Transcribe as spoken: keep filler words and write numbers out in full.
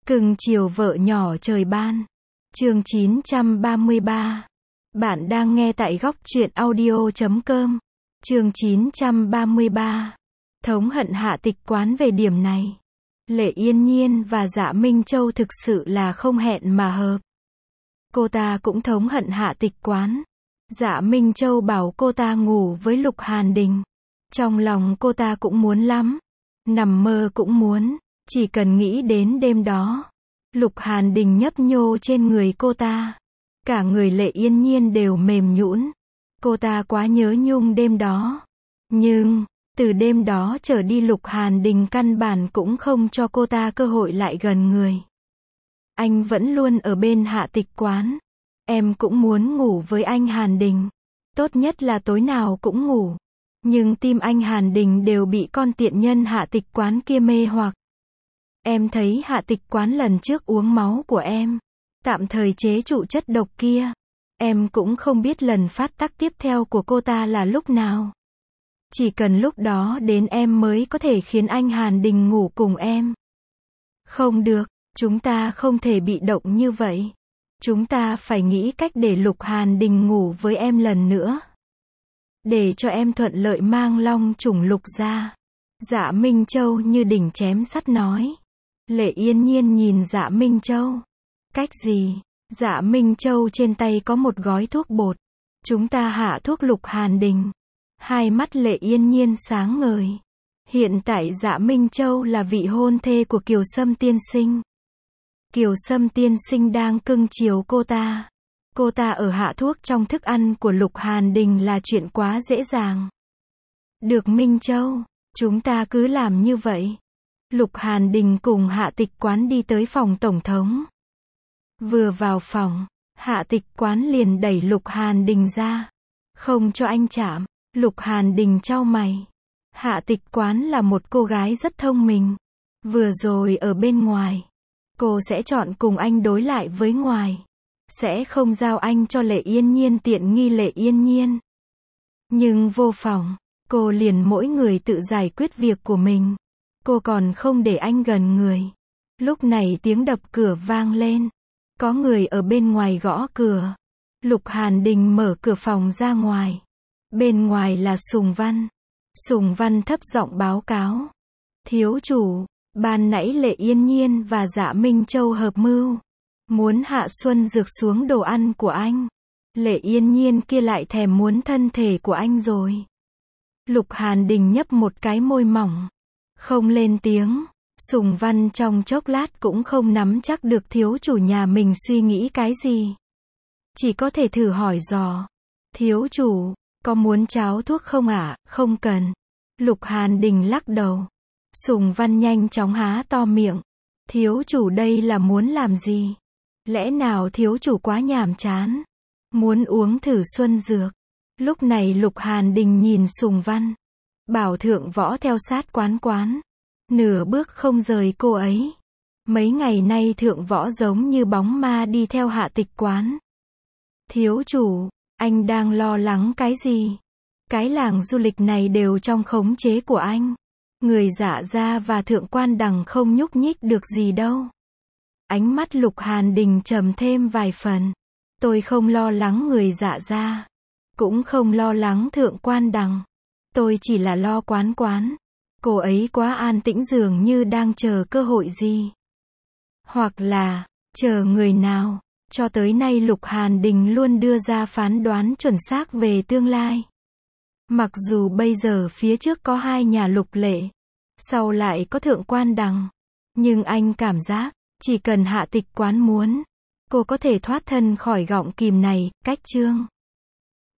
Cưng chiều vợ nhỏ trời ban. Chương chín trăm ba mươi ba. Bạn đang nghe tại góc truyện audio chấm com. Chương chín trăm ba mươi ba. Thống hận Hạ Tịch Quán về điểm này. Lệ Yên Nhiên và Dạ Minh Châu thực sự là không hẹn mà hợp. Cô ta cũng thống hận Hạ Tịch Quán. Dạ Minh Châu bảo cô ta ngủ với Lục Hàn Đình. Trong lòng cô ta cũng muốn lắm. Nằm mơ cũng muốn. Chỉ cần nghĩ đến đêm đó. Lục Hàn Đình nhấp nhô trên người cô ta. Cả người Lệ Yên Nhiên đều mềm nhũn. Cô ta quá nhớ nhung đêm đó. Nhưng, từ đêm đó trở đi Lục Hàn Đình căn bản cũng không cho cô ta cơ hội lại gần người. Anh vẫn luôn ở bên Hạ Tịch Quán. Em cũng muốn ngủ với anh Hàn Đình. Tốt nhất là tối nào cũng ngủ. Nhưng tim anh Hàn Đình đều bị con tiện nhân Hạ Tịch Quán kia mê hoặc. Em thấy Hạ Tịch Quán lần trước uống máu của em. Tạm thời chế trụ chất độc kia. Em cũng không biết lần phát tác tiếp theo của cô ta là lúc nào. Chỉ cần lúc đó đến em mới có thể khiến anh Hàn Đình ngủ cùng em. Không được, chúng ta không thể bị động như vậy. Chúng ta phải nghĩ cách để Lục Hàn Đình ngủ với em lần nữa. Để cho em thuận lợi mang long trùng Lục ra. Dạ Minh Châu như đỉnh chém sắt nói. Lệ Yên Nhiên nhìn Dạ Minh Châu. Cách gì? Dạ Minh Châu trên tay có một gói thuốc bột. Chúng ta hạ thuốc Lục Hàn Đình. Hai mắt Lệ Yên Nhiên sáng ngời. Hiện tại Dạ Minh Châu là vị hôn thê của Kiều Sâm tiên sinh. Kiều Sâm tiên sinh đang cưng chiều cô ta. Cô ta ở hạ thuốc trong thức ăn của Lục Hàn Đình là chuyện quá dễ dàng. Được Minh Châu, chúng ta cứ làm như vậy. Lục Hàn Đình cùng Hạ Tịch Quán đi tới phòng tổng thống. Vừa vào phòng, Hạ Tịch Quán liền đẩy Lục Hàn Đình ra. Không cho anh chạm. Lục Hàn Đình chau mày. Hạ Tịch Quán là một cô gái rất thông minh. Vừa rồi ở bên ngoài, cô sẽ chọn cùng anh đối lại với ngoài. Sẽ không giao anh cho Lệ Yên Nhiên tiện nghi Lệ Yên Nhiên. Nhưng vô phòng, cô liền mỗi người tự giải quyết việc của mình. Cô còn không để anh gần người. Lúc này tiếng đập cửa vang lên. Có người ở bên ngoài gõ cửa. Lục Hàn Đình mở cửa phòng ra ngoài. Bên ngoài là Sùng Văn. Sùng Văn thấp giọng báo cáo. Thiếu chủ, ban nãy Lệ Yên Nhiên và Dạ Minh Châu hợp mưu. Muốn hạ xuân dược xuống đồ ăn của anh. Lệ Yên Nhiên kia lại thèm muốn thân thể của anh rồi. Lục Hàn Đình nhấp một cái môi mỏng. Không lên tiếng. Sùng Văn trong chốc lát cũng không nắm chắc được thiếu chủ nhà mình suy nghĩ cái gì. Chỉ có thể thử hỏi dò. Thiếu chủ, có muốn cháo thuốc không ạ? À? Không cần. Lục Hàn Đình lắc đầu. Sùng Văn nhanh chóng há to miệng. Thiếu chủ đây là muốn làm gì? Lẽ nào thiếu chủ quá nhàm chán? Muốn uống thử xuân dược? Lúc này Lục Hàn Đình nhìn Sùng Văn. Bảo thượng võ theo sát quán quán. Nửa bước không rời cô ấy. Mấy ngày nay thượng võ giống như bóng ma đi theo Hạ Tịch Quán. Thiếu chủ, anh đang lo lắng cái gì? Cái làng du lịch này đều trong khống chế của anh. Người Dạ gia và thượng quan đằng không nhúc nhích được gì đâu. Ánh mắt Lục Hàn Đình trầm thêm vài phần. Tôi không lo lắng người Dạ gia. Cũng không lo lắng thượng quan đằng. Tôi chỉ là lo quán quán. Cô ấy quá an tĩnh dường như đang chờ cơ hội gì. Hoặc là, chờ người nào. Cho tới nay Lục Hàn Đình luôn đưa ra phán đoán chuẩn xác về tương lai. Mặc dù bây giờ phía trước có hai nhà Lục Lệ. Sau lại có thượng quan đằng. Nhưng anh cảm giác, chỉ cần Hạ Tịch Quán muốn. Cô có thể thoát thân khỏi gọng kìm này, cách chương.